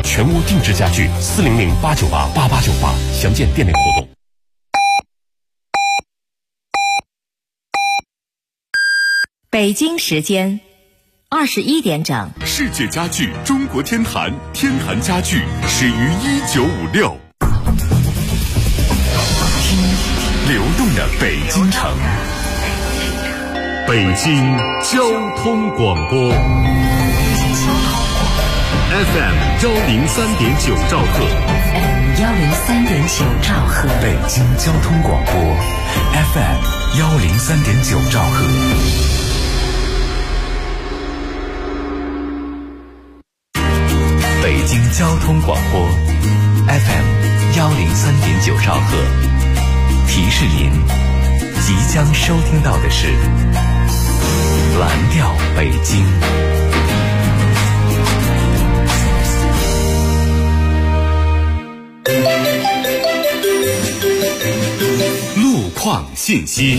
全屋定制家具，400-898-8898，详见店内活动。 北京时间21点整， 世界家具中国天坛，天坛家具始于1956。听流动的北京城，北京交通广播 FM 103.9兆赫 103.9兆赫， 北京交通广播 FM 103.9兆赫。北京交通广播 FM 103.9兆赫，提示您即将收听到的是蓝调北京。路况信息。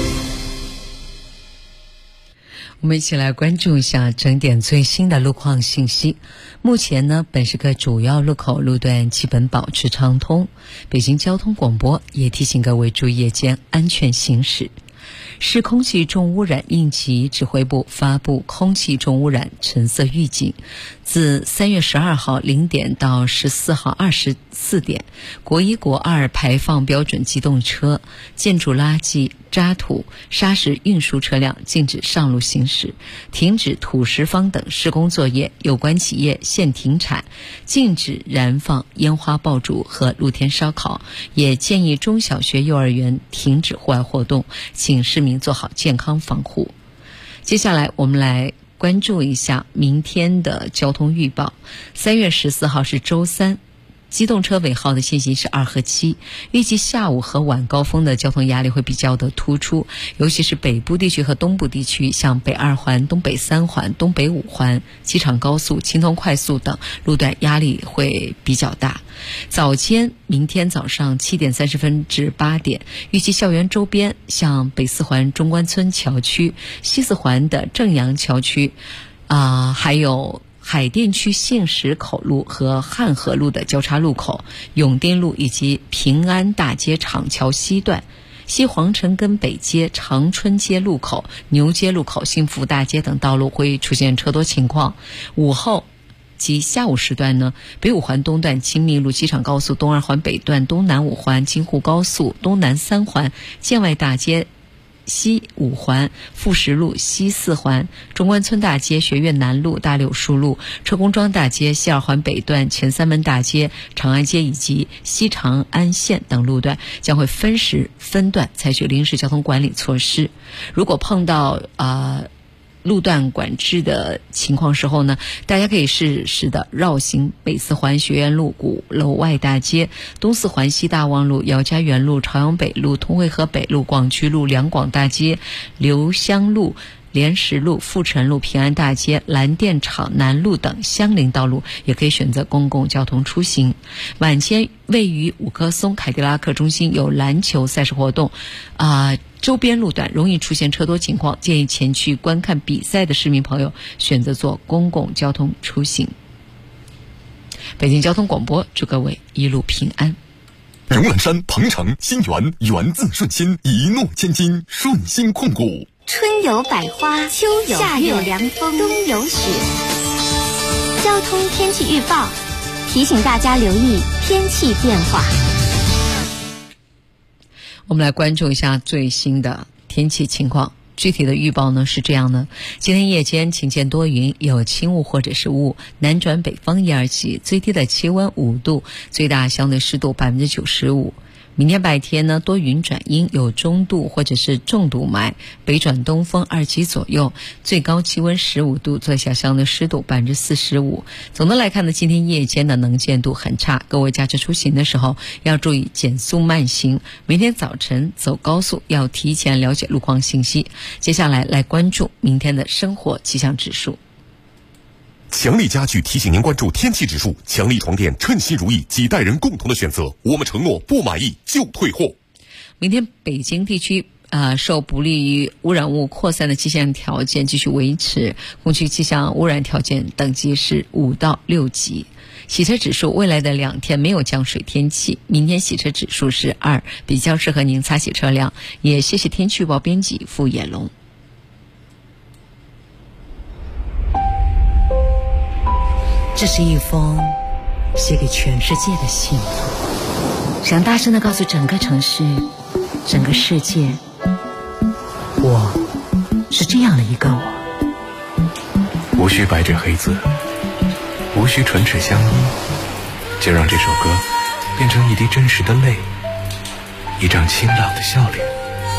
我们一起来关注一下整点最新的路况信息。目前呢，本市各主要路口路段基本保持畅通。北京交通广播也提醒各位注意夜间安全行驶。市空气重污染应急指挥部发布空气重污染橙色预警，自3月12号0点到14号24点，国1、国2排放标准机动车、建筑垃圾、渣土、砂石运输车辆禁止上路行驶，停止土石方等施工作业，有关企业限停产，禁止燃放烟花爆竹和露天烧烤，也建议中小学、幼儿园停止户外活动，请市民做好健康防护。接下来我们来关注一下明天的交通预报。3月14号是周三，机动车尾号的限行是2和7，预计下午和晚高峰的交通压力会比较的突出，尤其是北部地区和东部地区，像北2环、东北3环、东北5环、机场高速、青通快速等路段压力会比较大。早间明天早上7点30分至8点，预计校园周边像北4环中关村桥区、西4环的正阳桥区还有海淀区信石口路和汉河路的交叉路口、永定路以及平安大街厂桥西段、西皇城根北街、长春街路口、牛街路口、幸福大街等道路会出现车多情况。午后及下午时段呢，北5环东段青密路、机场高速东2环北段、东南5环、京沪高速东南3环、建外大街、西5环、富石路、西4环、中关村大街、学院南路、大柳树路、车公庄大街、西2环北段、前3门大街、长安街以及西长安线等路段将会分时分段采取临时交通管理措施。如果碰到路段管制的情况时候呢，大家可以适时的绕行北4环学院路、鼓楼外大街、东4环西大望路、姚家园路、朝阳北路、通惠河北路、广渠路、两广大街、留香路、莲石路、富城路、平安大街、蓝电厂南路等相邻道路，也可以选择公共交通出行。晚间位于五棵松凯迪拉克中心有篮球赛事活动周边路段容易出现车多情况，建议前去观看比赛的市民朋友选择坐公共交通出行。北京交通广播祝各位一路平安。 荣览山、鹏城、新源，源自顺心，一诺千金，顺心控股。 春有百花，秋有夏有凉风，冬有雪。交通天气预报提醒大家留意天气变化。 我们来关注一下最新的天气情况。具体的预报呢是这样的：今天夜间晴间多云，有轻雾或者是雾，南转北风1、2级，最低的气温5度，最大相对湿度95%。明天白天呢，多云转阴，有中度或者是重度霾，北转东风2级左右，最高气温15度，最小相对湿度45%。总的来看呢，今天夜间的能见度很差，各位驾车出行的时候要注意减速慢行。明天早晨走高速要提前了解路况信息。接下来关注明天的生活气象指数。 强力家具提醒您关注天气指数，强力床垫称心如意，几代人共同的选择，我们承诺不满意就退货。 明天北京地区受不利于污染物扩散的气象条件继续维持，空气气象污染条件等级是5到6级。 洗车指数未来的2天没有降水天气，明天洗车指数是2，比较适合您擦洗车辆。也谢谢天气预报编辑付野龙。 这是一封写给全世界的信，想大声地告诉整个城市、整个世界，我是这样的一个我。 无需白纸黑字，无需唇齿相依，就让这首歌变成一滴真实的泪，一张清朗的笑脸。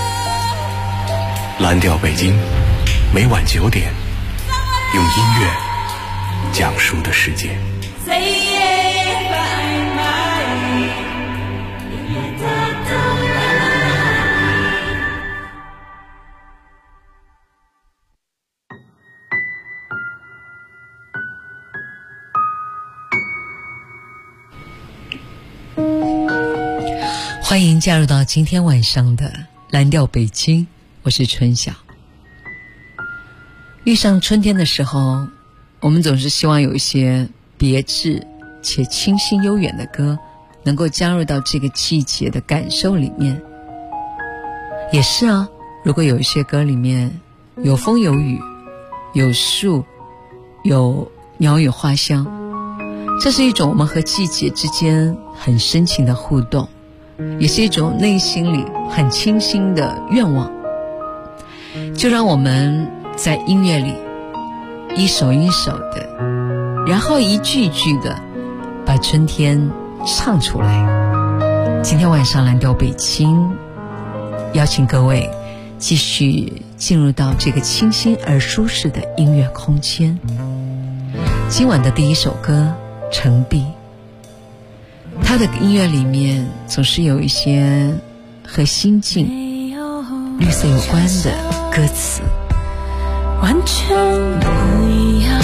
蓝调北京，每晚9点，用音乐讲述的世界。 欢迎加入到今天晚上的蓝调北京，我是春晓。遇上春天的时候，我们总是希望有一些别致且清新悠远的歌能够加入到这个季节的感受里面。也是啊，如果有一些歌里面有风有雨，有树，有鸟语花香，这是一种我们和季节之间很深情的互动，也是一种内心里很清新的愿望。就让我们在音乐里一首一首的，然后一句一句的把春天唱出来。今天晚上蓝调北京邀请各位继续进入到这个清新而舒适的音乐空间。今晚的第一首歌程璧，他的音乐里面总是有一些和心境绿色有关的歌词， 完全不一样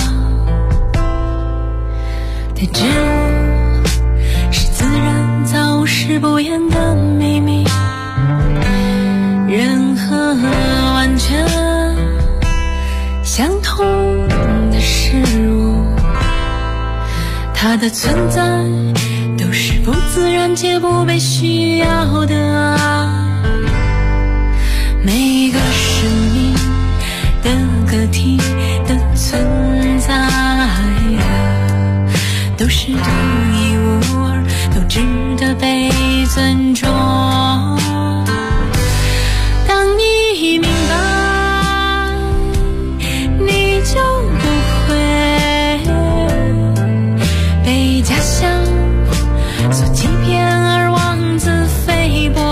的植物，是自然造势不言的秘密。人和完全相同的事物，它的存在都是不自然且不被需要的。每个生命的个体的存在都是独一无二，都值得被尊重。当你明白，你就不会被假象所欺骗而妄自菲薄。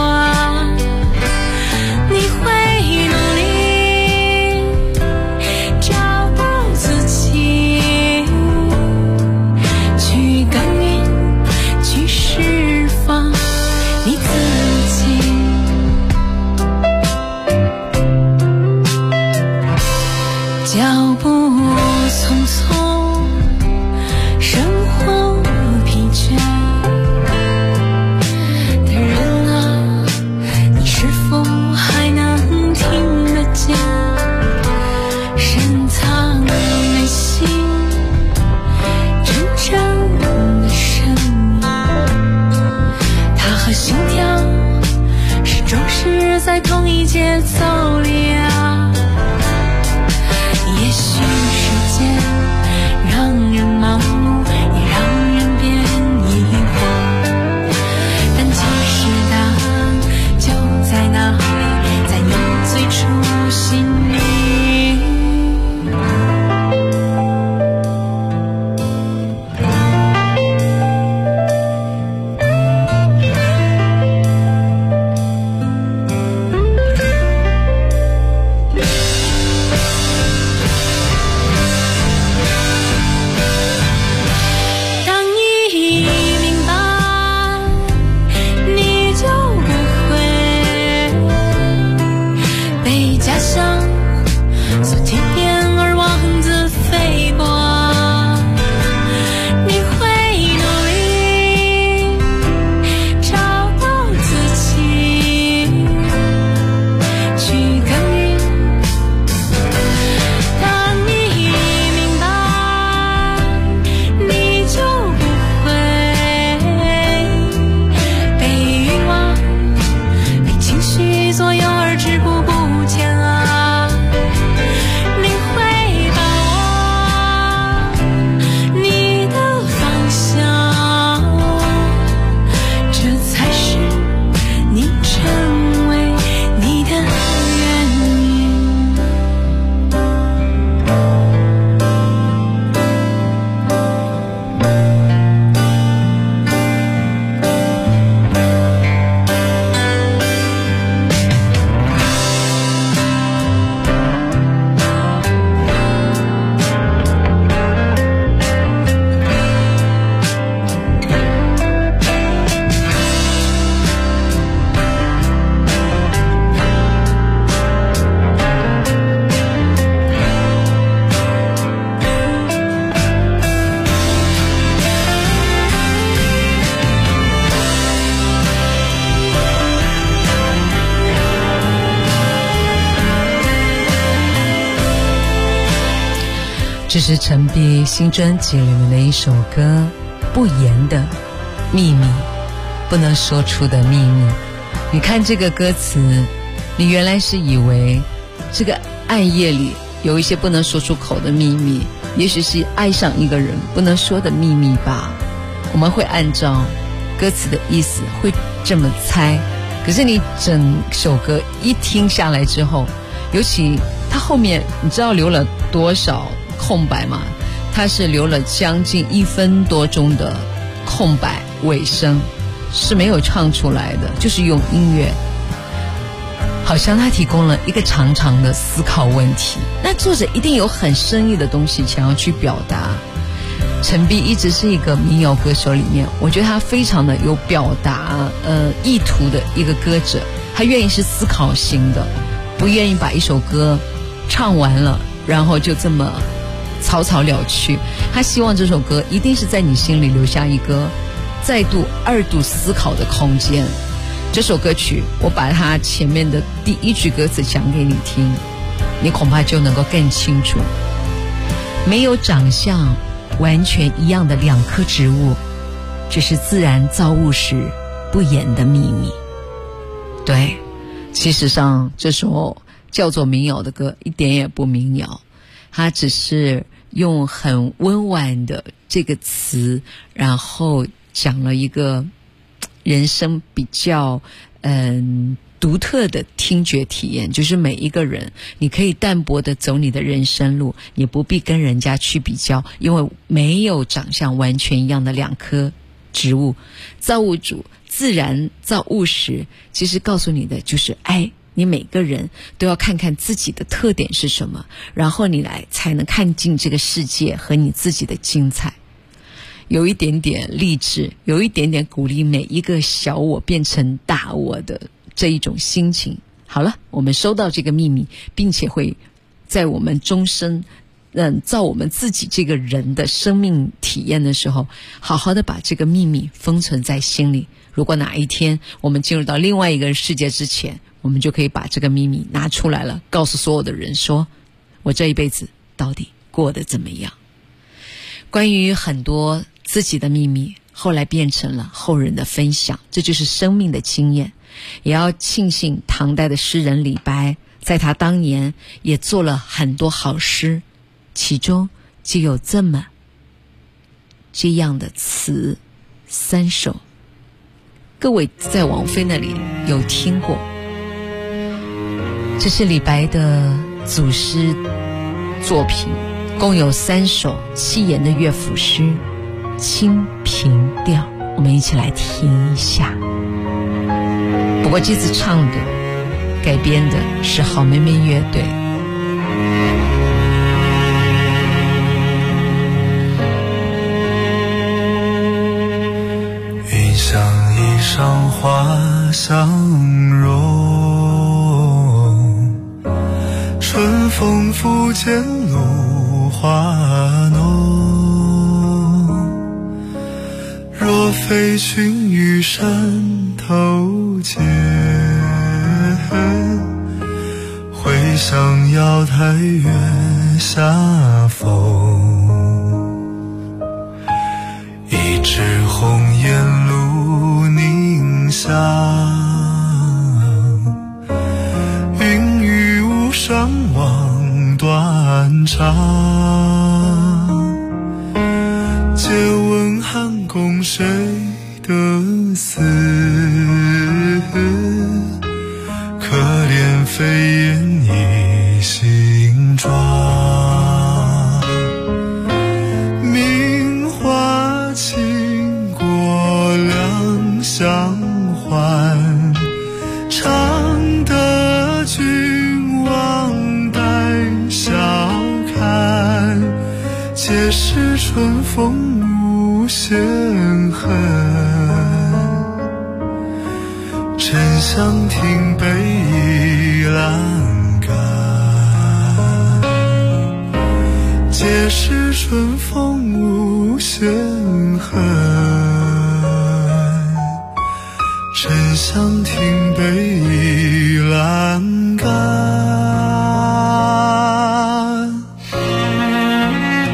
你会努力找到自己，去耕耘，去释放你自己。脚步匆匆，生活疲倦， 这是陈碧新专辑里面的一首歌，不言的秘密，不能说出的秘密。你看这个歌词，你原来是以为这个暗夜里有一些不能说出口的秘密，也许是爱上一个人不能说的秘密吧。我们会按照歌词的意思会这么猜，可是你整首歌一听下来之后，尤其它后面你知道留了多少空白吗？它是留了将近1分多钟的空白，尾声是没有唱出来的，就是用音乐，好像他提供了一个长长的思考问题。那作者一定有很深意的东西想要去表达。陈碧一直是一个民谣歌手里面，我觉得他非常的有表达意图的一个歌者，他愿意是思考型的，不愿意把一首歌唱完了然后就这么草草了去。他希望这首歌一定是在你心里留下一个再度2度思考的空间。这首歌曲我把它前面的第1句歌词讲给你听，你恐怕就能够更清楚。没有长相完全一样的2棵植物，这是自然造物时不言的秘密。对，其实上这首叫做民谣的歌一点也不民谣，它只是用很温婉的这个词，然后讲了一个人生比较独特的听觉体验，就是每一个人你可以淡泊的走你的人生路，你不必跟人家去比较，因为没有长相完全一样的2棵植物。造物主自然造物时其实告诉你的就是爱，你每个人都要看看自己的特点是什么，然后你才能看尽这个世界和你自己的精彩。有一点点励志，有一点点鼓励每一个小我变成大我的这一种心情。好了，我们收到这个秘密，并且会在我们终身造我们自己这个人的生命体验的时候，好好的把这个秘密封存在心里。如果哪一天我们进入到另外一个世界之前，我们就可以把这个秘密拿出来了，告诉所有的人说，我这一辈子到底过得怎么样。关于很多自己的秘密，后来变成了后人的分享，这就是生命的经验。也要庆幸唐代的诗人李白，在他当年也做了很多好诗，其中就有这样的词3首，各位在王菲那里有听过。这是李白的组诗作品，共有3首7言的乐府诗《清平调》，我们一起来听一下。不过这次唱的改编的是好妹妹乐队。 云想衣裳花相融，春风拂槛露华浓。若非群玉山头见，会向瑶台月下逢。一枝红颜露凝香，云雨无双望断肠。借问汉宫谁得似？可怜飞燕倚新妆。名花倾国两相还，常得君王带笑看。皆是春风无限恨，沉香亭北倚阑干。皆是春风无限恨，沉香亭北倚阑干。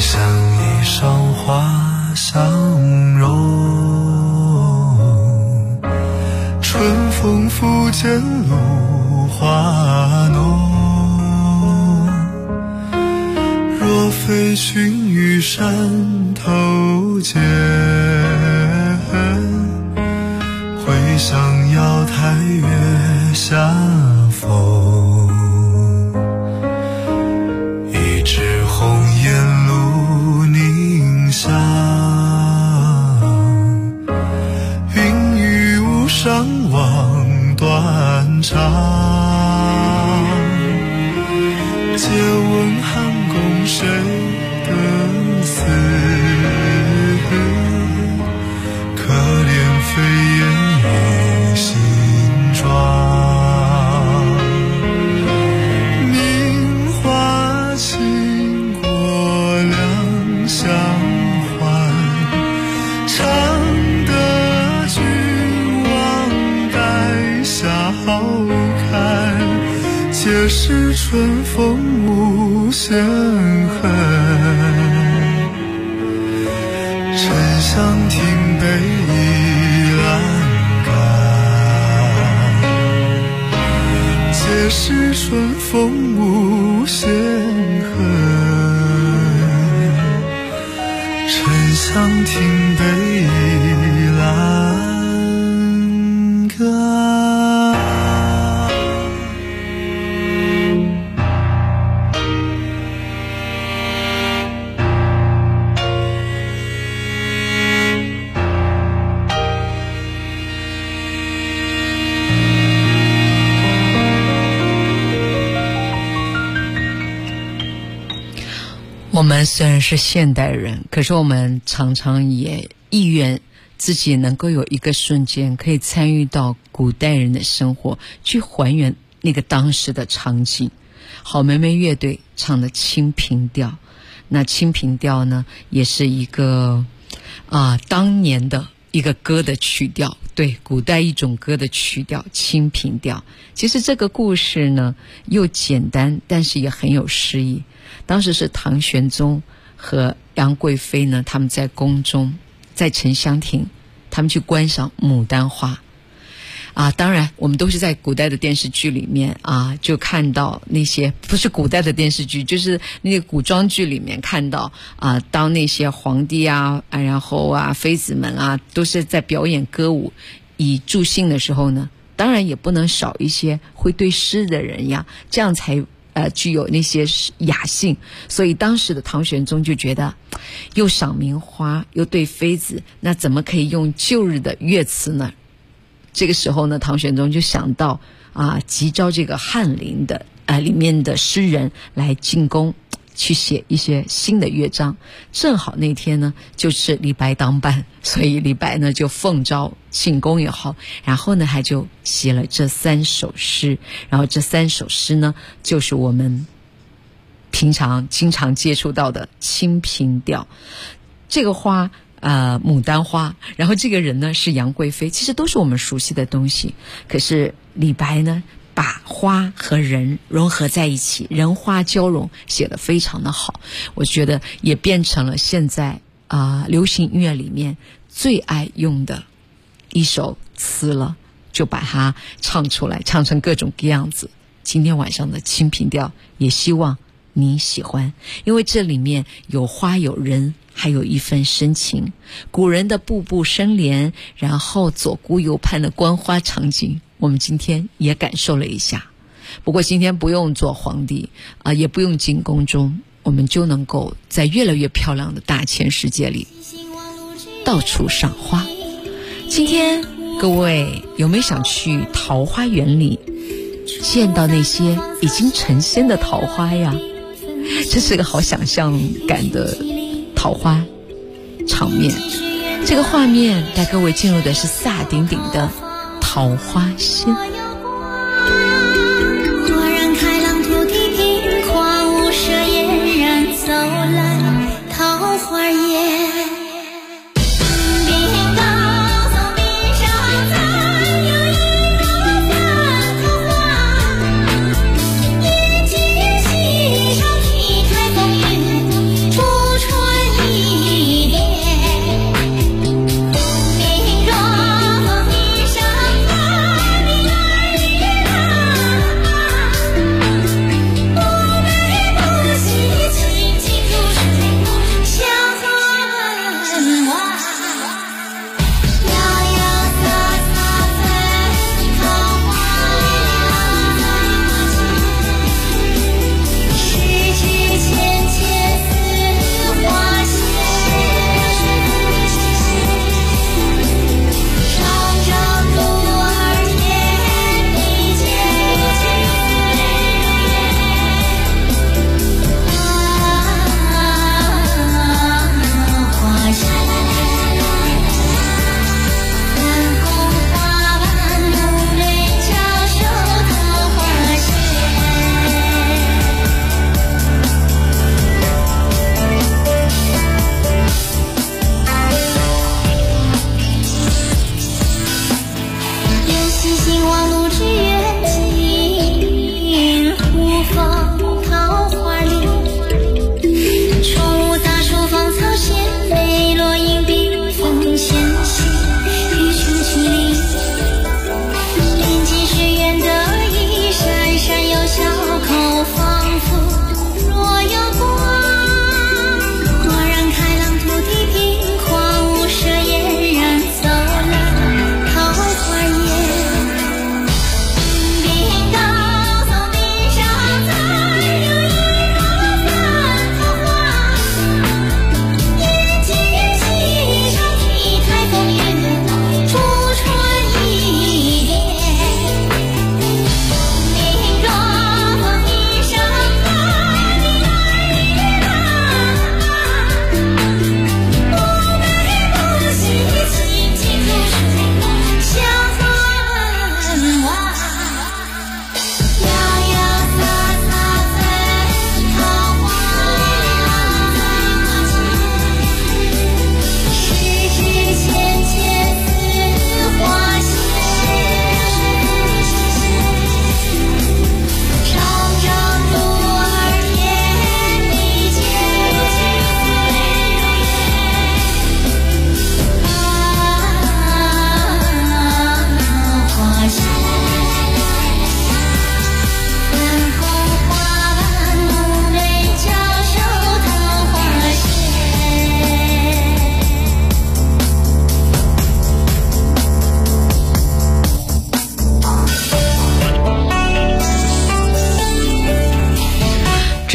像一双花相融，春风拂槛露花浓。若非群玉山头见，会向瑶台月下逢。一枝红颜露凝香，云雨巫山望断肠。借问汉宫谁得似？可怜飞燕倚新妆。名花倾国两相还，常得君王带笑看。皆是春风无限恨，沉香亭北倚栏杆。皆是春风无限恨，沉香亭北倚栏杆。 我们虽然是现代人，可是我们常常也意愿自己能够有一个瞬间可以参与到古代人的生活，去还原那个当时的场景。好妹妹乐队唱的《清平调》，那《清平调》呢，也是一个当年的一个歌的曲调，对，古代一种歌的曲调《清平调》。其实这个故事呢，又简单，但是也很有诗意。当时是唐玄宗和杨贵妃呢，他们在宫中，在沉香亭，他们去观赏牡丹花。当然我们都是在古代的电视剧里面就看到那些，不是古代的电视剧，就是那个古装剧里面看到当那些皇帝然后妃子们都是在表演歌舞以助兴的时候呢，当然也不能少一些会对诗的人呀，这样才具有那些雅兴。所以当时的唐玄宗就觉得，又赏名花又对妃子，那怎么可以用旧日的乐词呢？这个时候呢，唐玄宗就想到急召这个翰林的里面的诗人来进宫去写一些新的乐章。正好那天呢就是李白当班，所以李白呢就奉召进宫以后，然后呢他就写了这3首诗。然后这3首诗呢，就是我们平常经常接触到的《清平调》。这个花牡丹花，然后这个人呢是杨贵妃，其实都是我们熟悉的东西。可是李白呢，把花和人融合在一起，人花交融，写得非常的好。我觉得也变成了现在流行音乐里面最爱用的一首词了，就把它唱出来，唱成各种各样子。今天晚上的《清平调》也希望你喜欢，因为这里面有花有人，还有一份深情。古人的步步生莲，然后左顾右盼的观花场景，我们今天也感受了一下。不过今天不用做皇帝也不用进宫中，我们就能够在越来越漂亮的大千世界里到处赏花。今天各位有没有想去桃花源里见到那些已经成仙的桃花呀？这是个好想象感的桃花场面。这个画面带各位进入的是萨顶顶的桃花仙。 豁然开朗土地平，狂舞蛇嫣然走来桃花源。处处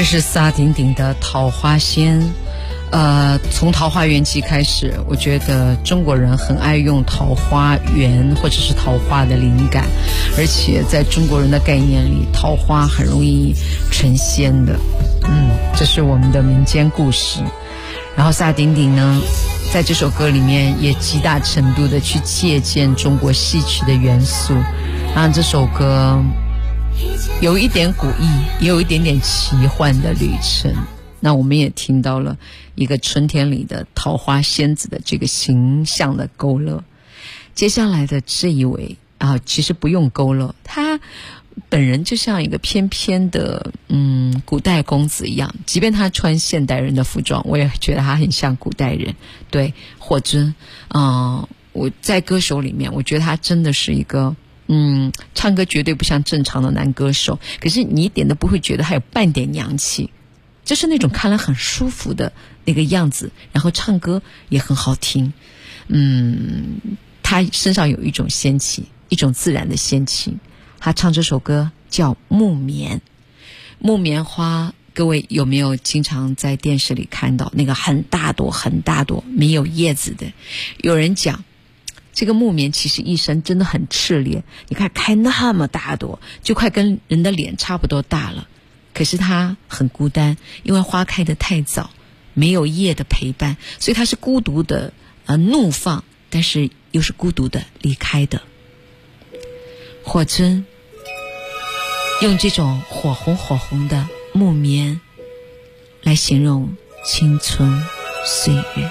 是萨顶顶的《桃花仙》。从桃花源记开始，我觉得中国人很爱用桃花源或者是桃花的灵感，而且在中国人的概念里，桃花很容易成仙的。这是我们的民间故事。然后萨顶顶呢，在这首歌里面也极大程度的去借鉴中国戏曲的元素，让这首歌有一点古意，也有一点点奇幻的旅程。那我们也听到了一个春天里的桃花仙子的这个形象的勾勒。接下来的这一位其实不用勾勒，他本人就像一个翩翩的古代公子一样，即便他穿现代人的服装，我也觉得他很像古代人。对，霍尊我在歌手里面，我觉得他真的是一个唱歌绝对不像正常的男歌手，可是你一点都不会觉得他有半点娘气，就是那种看了很舒服的那个样子，然后唱歌也很好听。他身上有一种仙气，一种自然的仙气。他唱这首歌叫《木棉》。木棉花，各位有没有经常在电视里看到那个很大朵很大朵没有叶子的？有人讲这个木棉其实一生真的很炽烈，你看开那么大朵，就快跟人的脸差不多大了，可是它很孤单，因为花开得太早，没有叶的陪伴，所以它是孤独的怒放，但是又是孤独的离开的。霍尊用这种火红火红的木棉来形容青春岁月。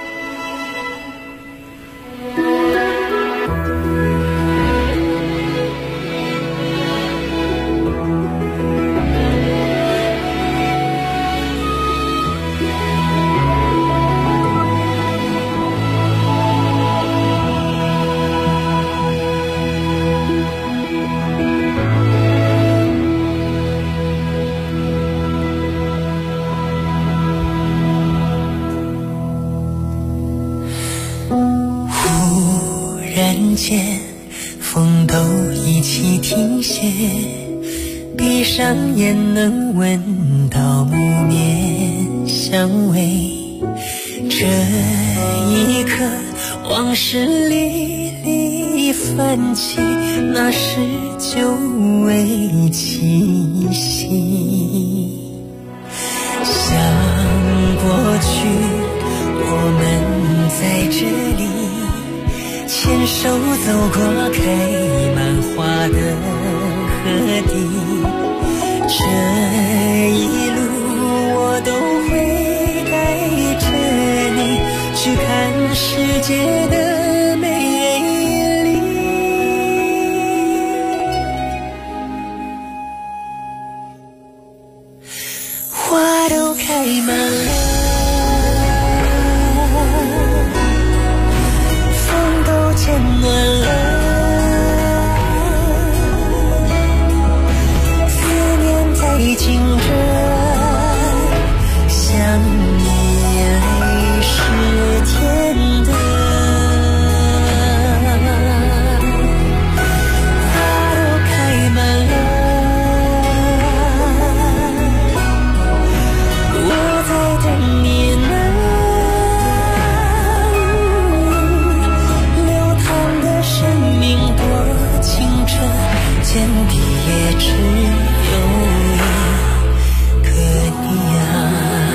风都一起停歇，闭上眼能闻到木棉香味，这一刻往事历历泛起，那是久违气息。想过去我们在这里牵手走过开满花的河堤，这一路我都会带着你去看世界的美丽。花都开满了，渐暖了，思念在惊着，想你泪是甜的。花都开满了，我在等你呢。见底也只有一个你啊。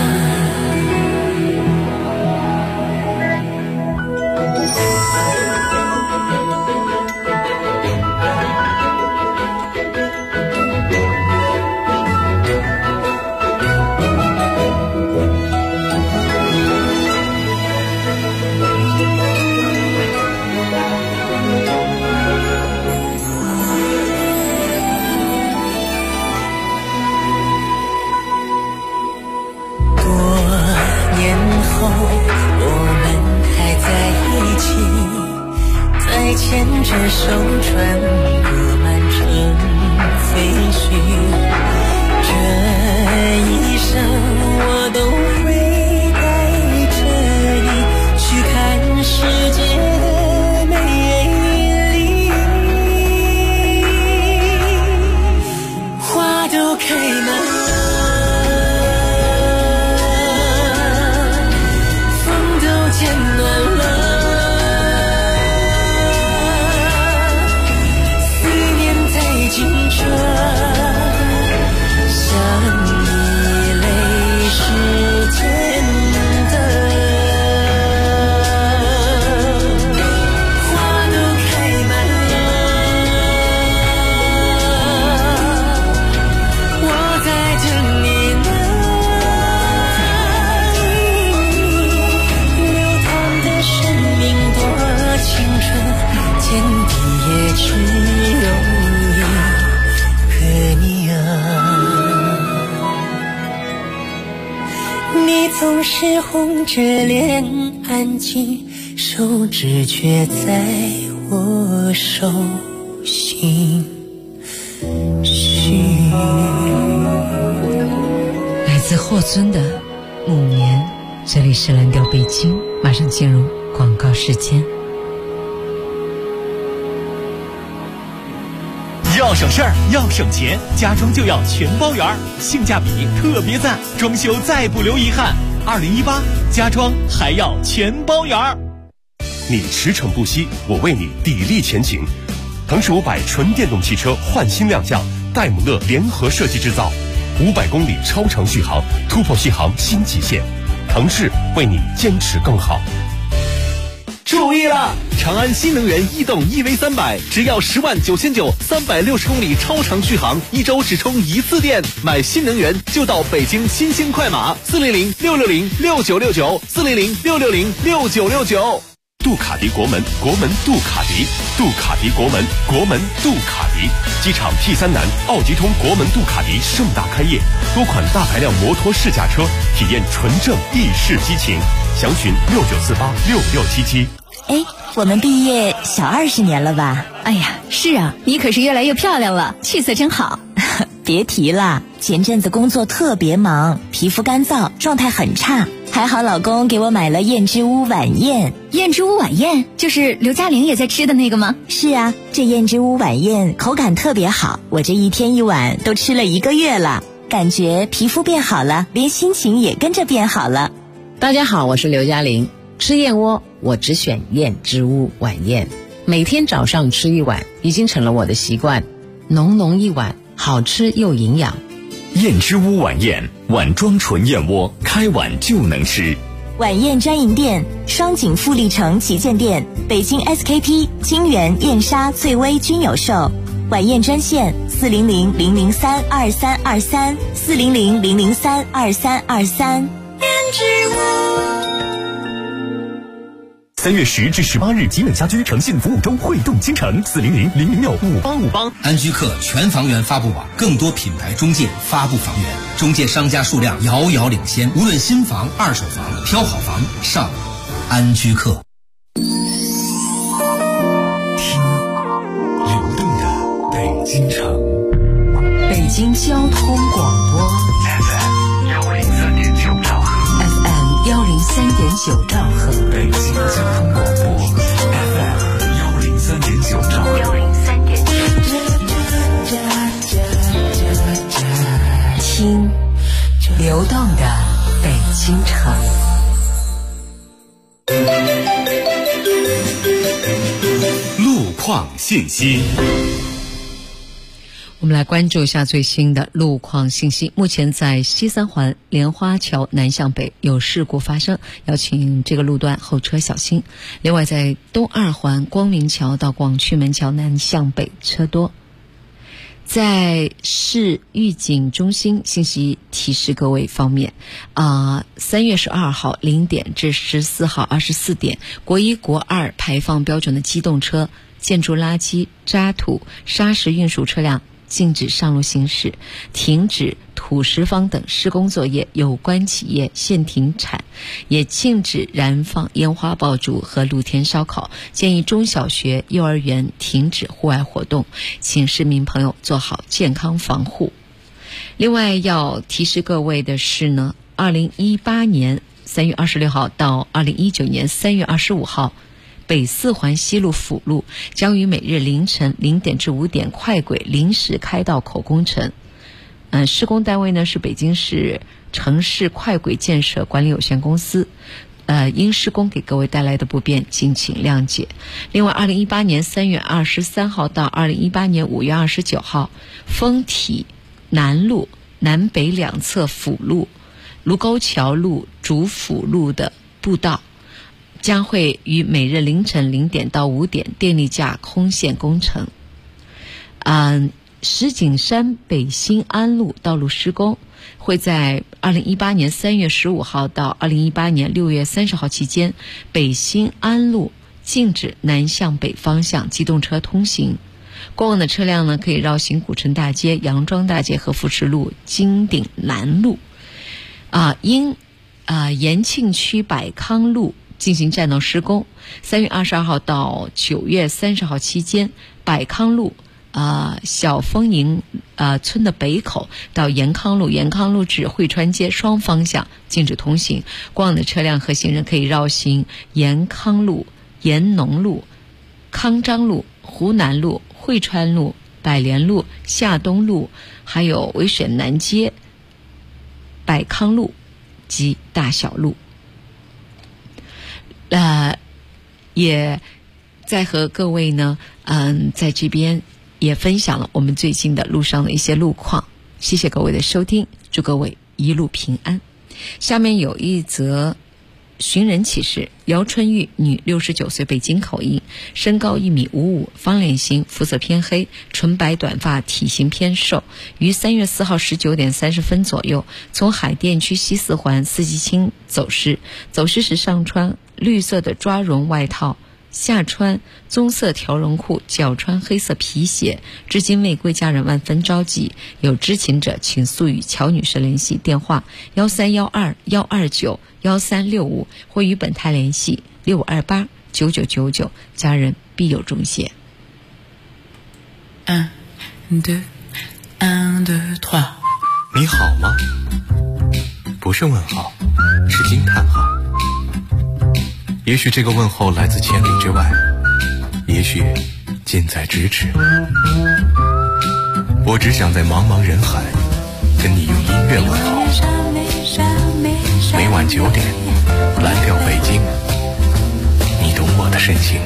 牵着手穿过满城废墟，这一生我都会带着你去看世界的美丽。花都开满了， 你总是红着脸安静，手指却在我手心绪。 来自霍尊的《木棉》，这里是蓝调北京，马上进入广告时间。 要省事儿，要省钱，家装就要全包圆，性价比特别赞，装修再不留遗憾。2018家装还要全包圆。 你驰骋不息，我为你砥砺前行。腾势500纯电动汽车焕新亮相，戴姆勒联合设计制造，500公里超长续航，突破续航新极限。腾势为你坚持更好。 注意了！长安新能源逸动 EV300，只要10.99000，360公里超长续航，1周只充1次电。买新能源就到北京新兴快马，400-660-6969，400-660-6969。 杜卡迪国门，国门杜卡迪，杜卡迪国门，国门杜卡迪。机场 T3南奥迪通国门杜卡迪盛大开业，多款大排量摩托试驾车，体验纯正意式激情。详询69486677。 哎，我们毕业小20年了吧？ 哎呀，是啊，你可是越来越漂亮了，气色真好。 别提了，前阵子工作特别忙，皮肤干燥，状态很差。还好老公给我买了燕之屋晚宴。 燕之屋晚宴就是刘嘉玲也在吃的那个吗？ 是啊，这燕之屋晚宴口感特别好，我这一天一碗都吃了1个月了，感觉皮肤变好了，连心情也跟着变好了。 大家好，我是刘嘉玲。吃燕窝我只选燕之屋晚宴，每天早上吃1碗已经成了我的习惯，浓浓一碗，好吃又营养。 燕之屋晚宴，碗装纯燕窝，开碗就能吃。 晚宴专营店：双井富力城旗舰店、北京 SKP、金源、燕莎、翠微均有售。晚宴专线400-003-2323，400-003-2323。燕之屋。 3月10至18日，集美家居诚信服务周汇动京城，400-006-5858。 安居客全房源发布网，更多品牌中介发布房源，中介商家数量遥遥领先。无论新房、二手房，挑好房上安居客。 听流动的北京城， 北京交通广播 FM103.9兆赫 ，FM103.9兆赫， 北京交通广播 FM103.9兆赫。 听流动的北京城。 路况信息。 我们来关注一下最新的路况信息。目前在西三环莲花桥南向北有事故发生，要请这个路段后车小心。另外在东二环光明桥到广渠门桥南向北车多。在市预警中心信息提示各位方面，3月12号0点至14号24点，国1、国2排放标准的机动车、建筑垃圾、渣土、砂石运输车辆禁止上路行驶，停止土石方等施工作业，有关企业限停产，也禁止燃放烟花爆竹和露天烧烤，建议中小学、幼儿园停止户外活动，请市民朋友做好健康防护。另外要提示各位的是呢，2018年3月26号到2019年3月25号北4环西路辅路将于每日凌晨0点至5点快轨临时开道口工程。施工单位呢是北京市城市快轨建设管理有限公司。因施工给各位带来的不便，敬请谅解。另外，2018年3月23号到2018年5月29号，丰体南路南北两侧辅路、卢沟桥路、主辅路的步道将会于每日凌晨0点到5点电力架空线工程。石景山北新安路道路施工会在2018年3月15号到2018年6月30号期间，北新安路禁止南向北方向机动车通行。过往的车辆呢，可以绕行古城大街、杨庄大街和富士路、金鼎南路。因延庆区百康路进行占道施工。3月22号到9月30号期间，百康路小丰营村的北口到延康路至汇川街双方向禁止通行，过往的车辆和行人可以绕行延康路、延农路、康章路、湖南路、汇川路、百联路、夏东路，还有渭水南街、百康路及大小路。也在和各位呢在这边也分享了我们最近的路上的一些路况。谢谢各位的收听，祝各位一路平安。下面有一则寻人启事：姚春玉，女，69岁，北京口音，身高1.55米，方脸型，肤色偏黑，纯白短发，体型偏瘦。于3月4号19点30分左右，从海淀区西四环四季青走失时上穿绿色的抓绒外套，下穿棕色条绒裤，脚穿黑色皮鞋，至今未归，家人万分着急。有知情者请速与乔女士联系，电话1312-129-1365，或与本台联系6528-9999，家人必有重谢。 1 2 1 2 3。你好吗？不是问号，是惊叹号。也许这个问候来自千里之外，也许近在咫尺。我只想在茫茫人海跟你用音乐问候。每晚9点，蓝调北京，你懂我的深情。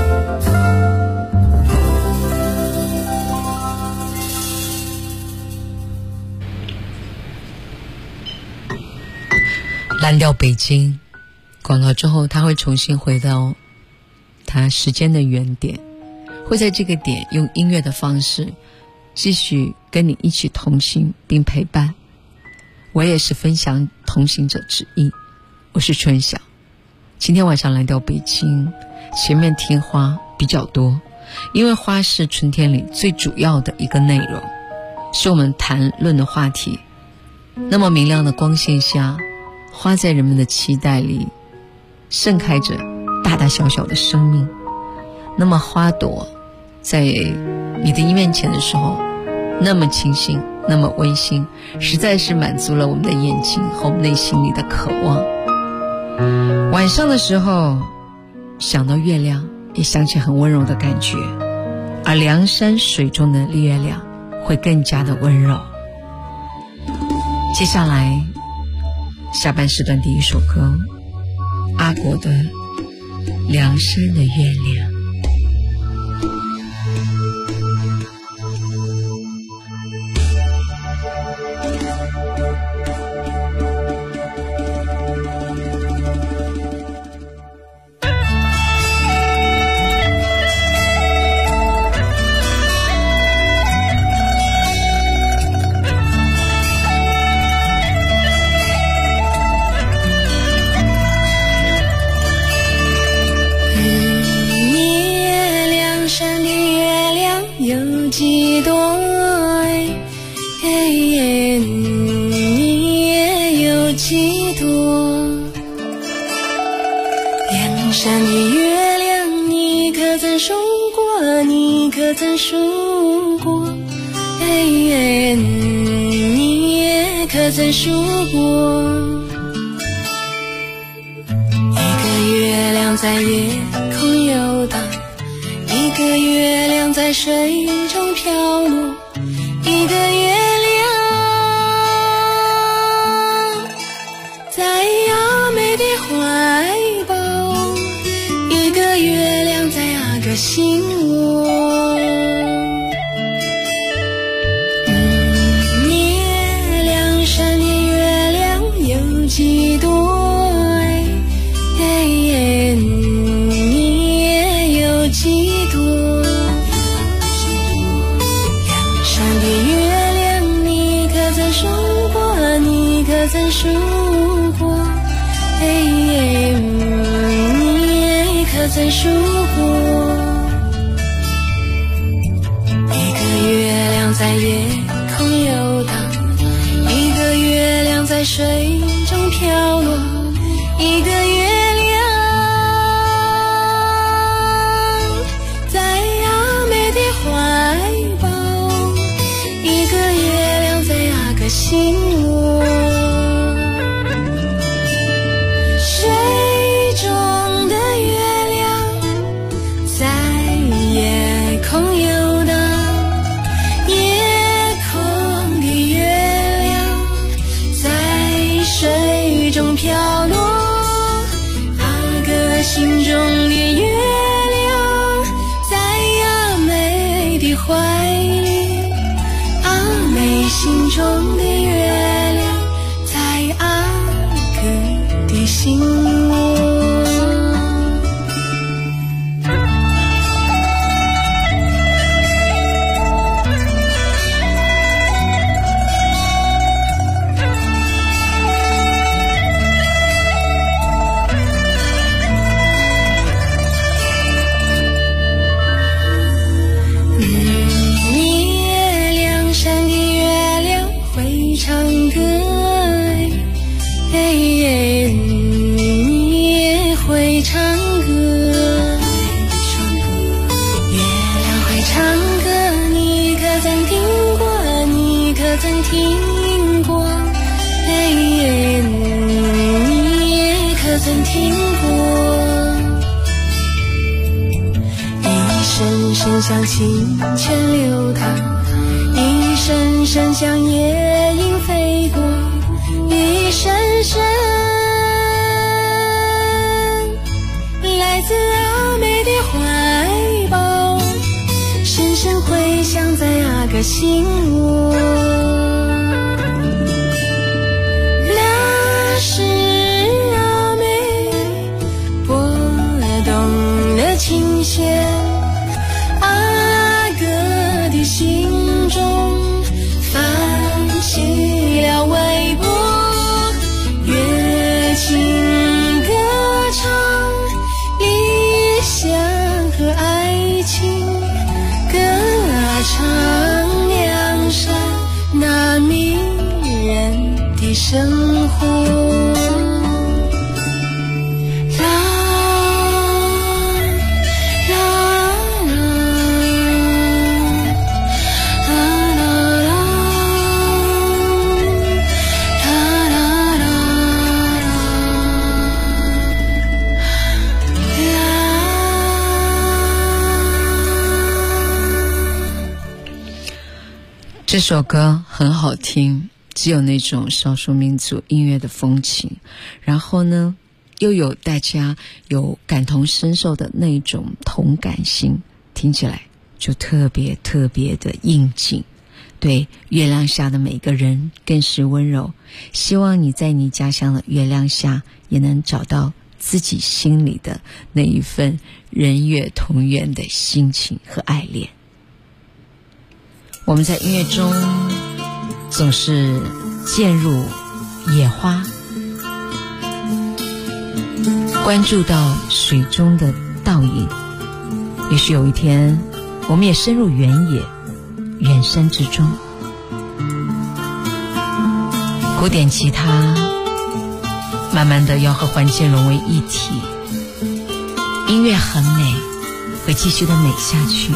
蓝调北京广告之后，他会重新回到他时间的原点，会在这个点用音乐的方式继续跟你一起同行并陪伴。我也是分享同行者之一，我是春晓。今天晚上蓝调北京，前面听花比较多，因为花是春天里最主要的一个内容，是我们谈论的话题。那么明亮的光线下，花在人们的期待里盛开着大大小小的生命。那么花朵在你的面前的时候，那么清新，那么温馨，实在是满足了我们的眼睛和我们内心里的渴望。晚上的时候想到月亮，也想起很温柔的感觉，而梁山水中的月亮会更加的温柔。接下来下半时段第一首歌，阿国的《梁山的月亮》。 水中飘落。 一个月亮在阿妹的怀抱，一个月亮在阿哥心窝，水中的月亮在夜空游荡，夜空的月亮在水中飘落，阿哥心中的月亮在阿妹的怀里，阿妹心中的月亮在阿哥的心窝。曾听过，你也可曾听过？一声声像清泉流淌，一声声像夜莺飞过，一声声来自阿妹的怀抱，深深回响在阿哥心窝。是阿妹拨动了琴弦，阿哥的心中泛起了微波，乐情歌唱理想和爱情，歌唱梁山那迷人的生活。 这首歌很好听，只有那种少数民族音乐的风情，然后呢又有大家有感同身受的那种同感性，听起来就特别特别的应景。对月亮下的每个人更是温柔，希望你在你家乡的月亮下也能找到自己心里的那一份人月同圆的心情和爱恋。我们在音乐中总是渐入野花，关注到水中的倒影，也许有一天我们也深入原野远山之中，古典吉他慢慢的要和环境融为一体，音乐很美，会继续的美下去。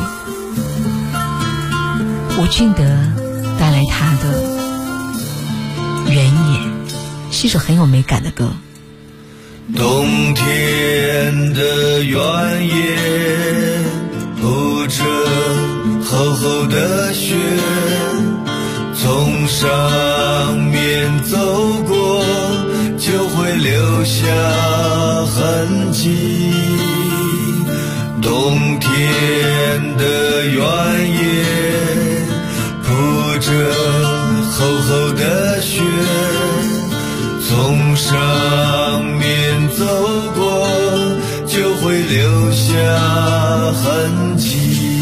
吴俊德带来他的原野，是一首很有美感的歌。 冬天的原野铺着厚厚的雪，从上面走过就会留下痕迹。冬天的原野铺着厚厚的雪，从上面走过就会留下痕迹。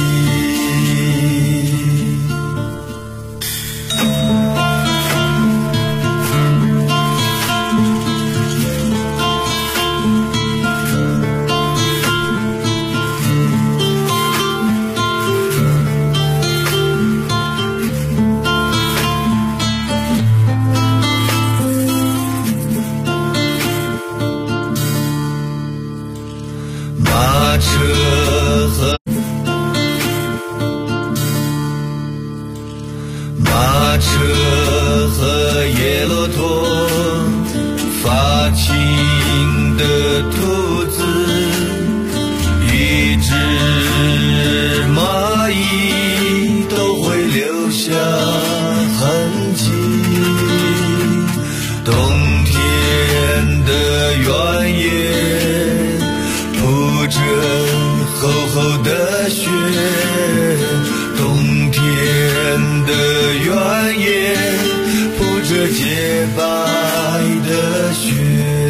情的兔子，一只蚂蚁都会留下痕迹。冬天的原野铺着厚厚的雪，冬天的原野铺着洁白的雪。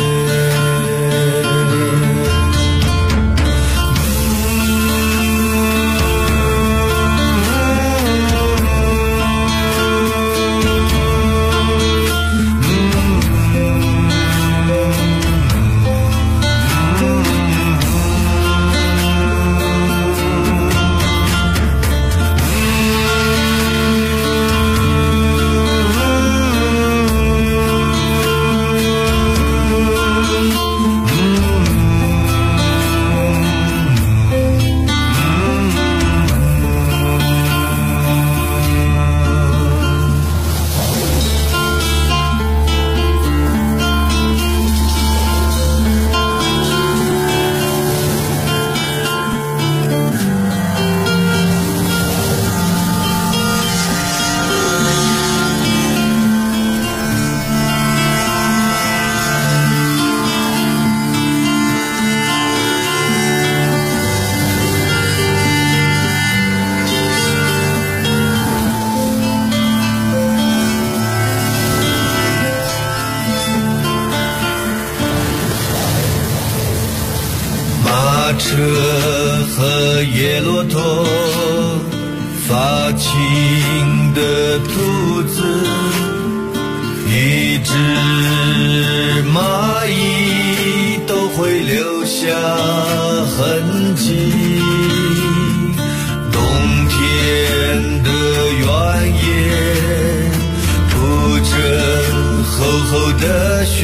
车和野骆驼，发情的兔子，一只蚂蚁都会留下痕迹。冬天的原野铺着厚厚的雪，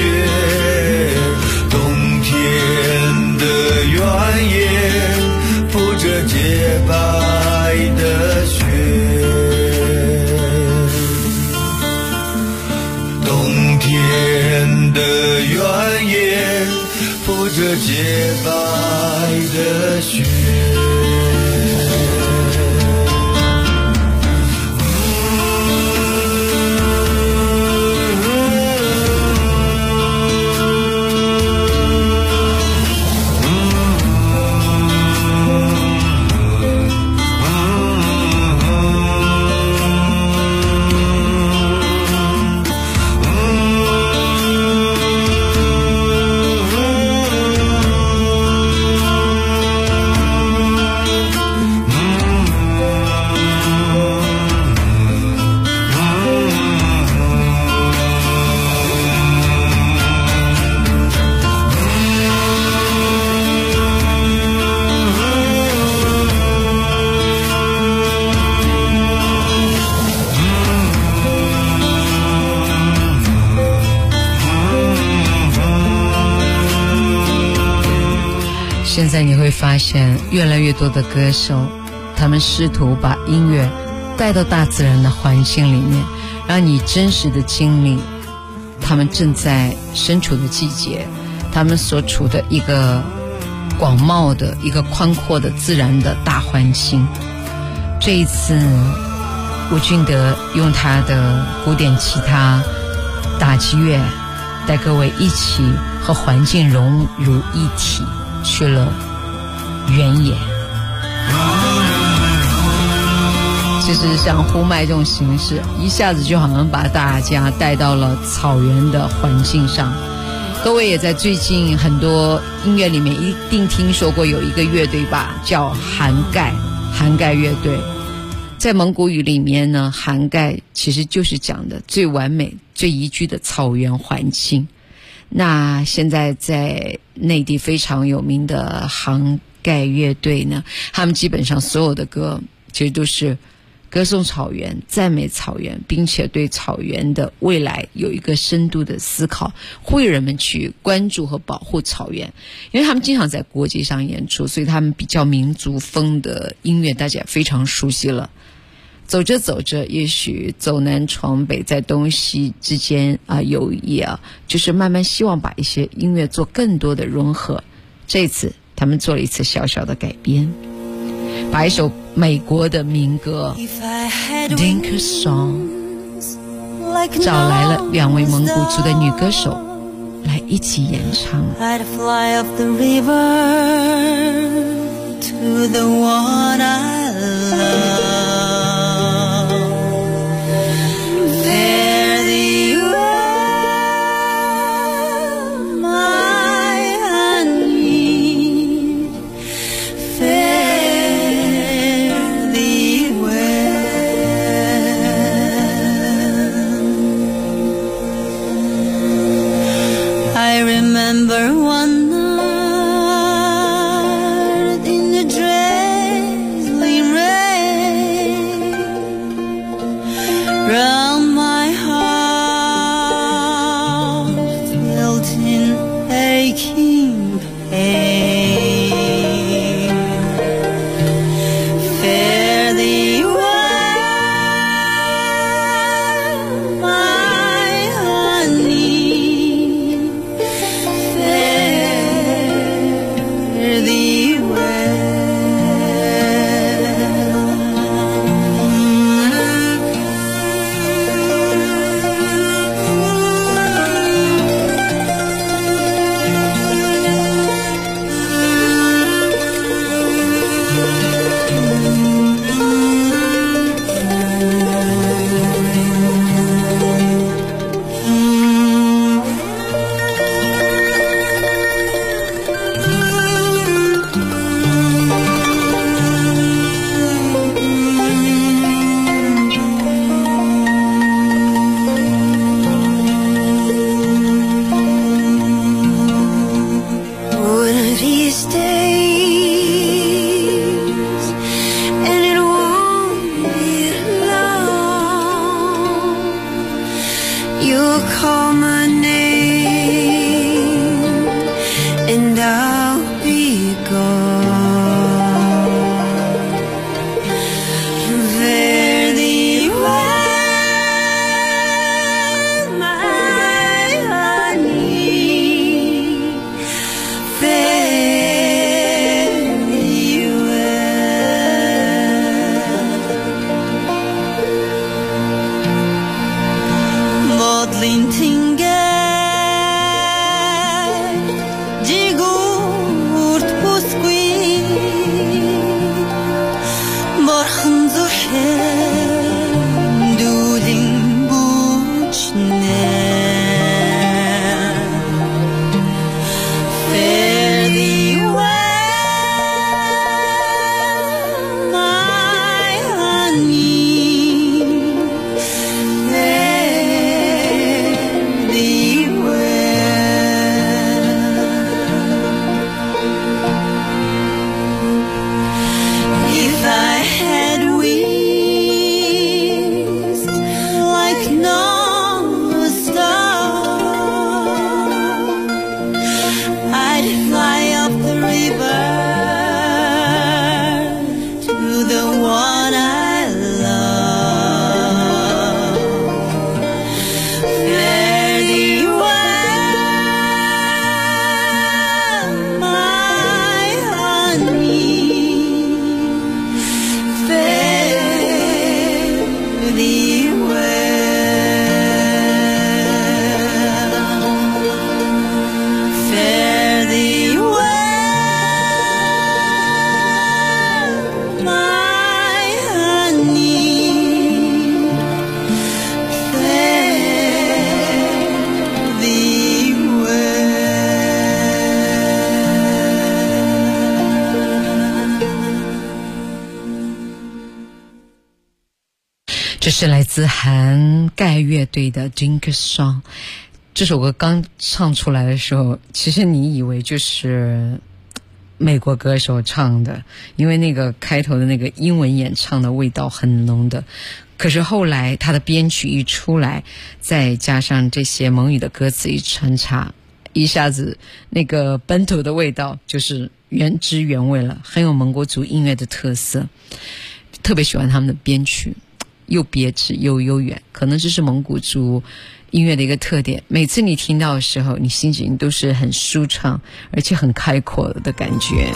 冬天的原野铺着洁白的雪，冬天的原野铺着洁白的雪。 现在你会发现越来越多的歌手，他们试图把音乐带到大自然的环境里面，让你真实的经历他们正在身处的季节，他们所处的一个广袤的一个宽阔的自然的大环境。这一次吴俊德用他的古典吉他打击乐带各位一起和环境融入一体，去了原野，就是像呼麦这种形式，一下子就好像把大家带到了草原的环境上。各位也在最近很多音乐里面一定听说过有一个乐队吧，叫涵盖乐队。在蒙古语里面呢，涵盖其实就是讲的最完美最宜居的草原环境。那现在在内地非常有名的涵盖乐队呢，他们基本上所有的歌其实都是歌颂草原，赞美草原，并且对草原的未来有一个深度的思考，呼吁人们去关注和保护草原。因为他们经常在国际上演出，所以他们比较民族风的音乐大家也非常熟悉了。 走着走着，也许走南闯北，在东西之间游弋就是慢慢希望把一些音乐做更多的融合。这次他们做了一次小小的改编，把一首美国的民歌 Dinka Song 找来了2位蒙古族的女歌手来一起演唱。 I'd fly up the river to the one I love. Fare thee well, my honey. Fare thee well. I remember one night in the drizzling rain, round my heart felt in aching pain. Fare thee well, my honey. Fare thee one of these days, and it won't be long, you'll call my name and I'll be gone. Fare thee well, my honey. Fare thee well. Bodlin tinget jigurt puskwi borxın zoshen dulin buchne. Fare thee well, my honey. Fare thee well. If I had wings like Noah's star, I'd fly up the river to the one I love. Fare thee well, my honey. Fare thee well. Fare thee well, my honey. Fare thee well. 这是来自韩盖乐队的 Dinka Song。 这首歌刚唱出来的时候，其实你以为就是美国歌手唱的，因为那个开头的那个英文演唱的味道很浓的。可是后来他的编曲一出来，再加上这些蒙语的歌词一穿插，一下子那个本土的味道就是原汁原味了，很有蒙古族音乐的特色。特别喜欢他们的编曲， 又别致又悠远，可能这是蒙古族音乐的一个特点。每次你听到的时候，你心情都是很舒畅而且很开阔的感觉。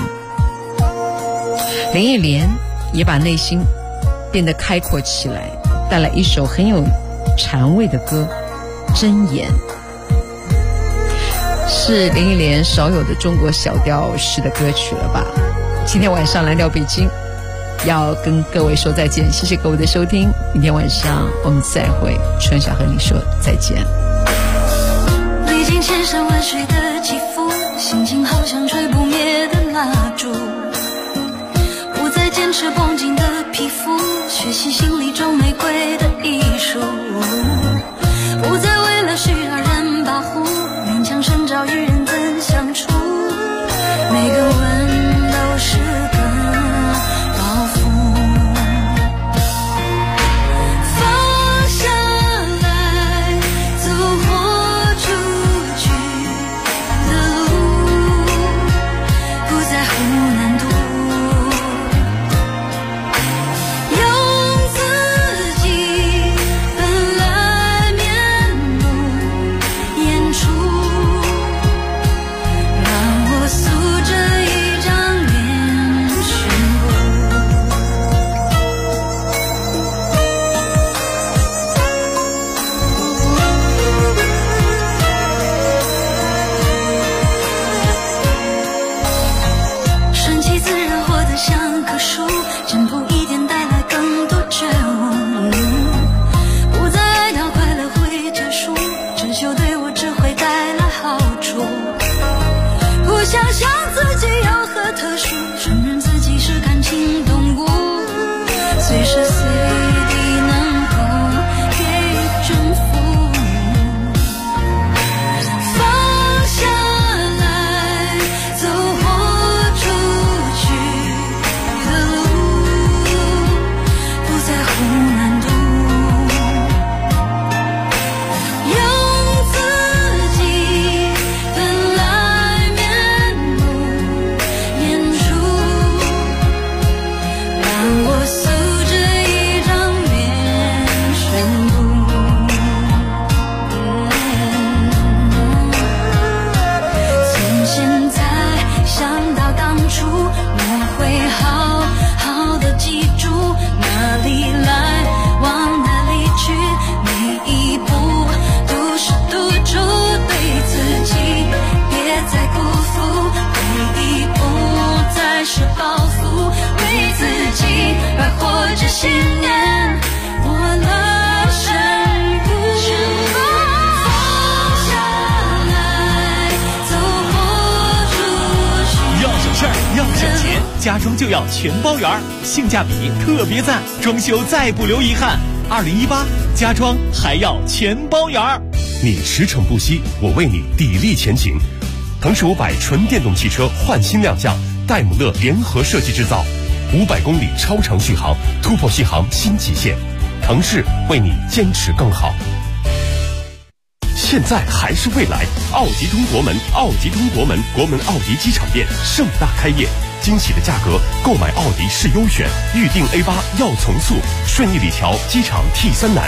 林忆莲也把内心变得开阔起来，带来一首很有禅味的歌《箴言》，是林忆莲少有的中国小调式的歌曲了吧。今天晚上蓝调北京要跟各位说再见，谢谢各位的收听，明天晚上我们再会，春晓和你说再见。 历经千山万水的起伏，心情好像吹不灭的蜡烛，不再坚持绷紧的皮肤，学习心里种玫瑰的艺术，不再为了需要人保护，勉强深找与人怎相处，每个吻都是个包袱，放下来，走豁出去的路，不在乎难度，用自己本来面目演出，让我素着一张脸宣布。顺其自然，活得像棵树，真不一定带来更多觉悟，不再爱到快乐会结束，追求对我只会带来好处，不想象自己有何特殊，承认自己是感情动物，随时随地能够给征服，放下来，走豁出去的路，不在乎难度，用自己本来面目演出，让我素着一张脸宣布。从现在想到当初，我会好好的记住，哪里来往哪里去，每一步都是赌注，对自己别再辜负，每一步再是包袱，为自己而活着信念，过了深谷，放下来，走豁出去。 要省事儿，要省钱，家装就要全包圆儿，性价比特别赞，装修再不留遗憾。2018家装还要全包圆儿。你驰骋不息，我为你砥砺前行。腾势500纯电动汽车焕新亮相，戴姆勒联合设计制造，500公里超长续航，突破续航新极限。腾势为你坚持更好。现在还是未来，奥迪通国门，奥迪通国门，国门奥迪机场店盛大开业，惊喜的价格，购买奥迪是优选，预定 A8 要从速，顺义里桥机场 T3南。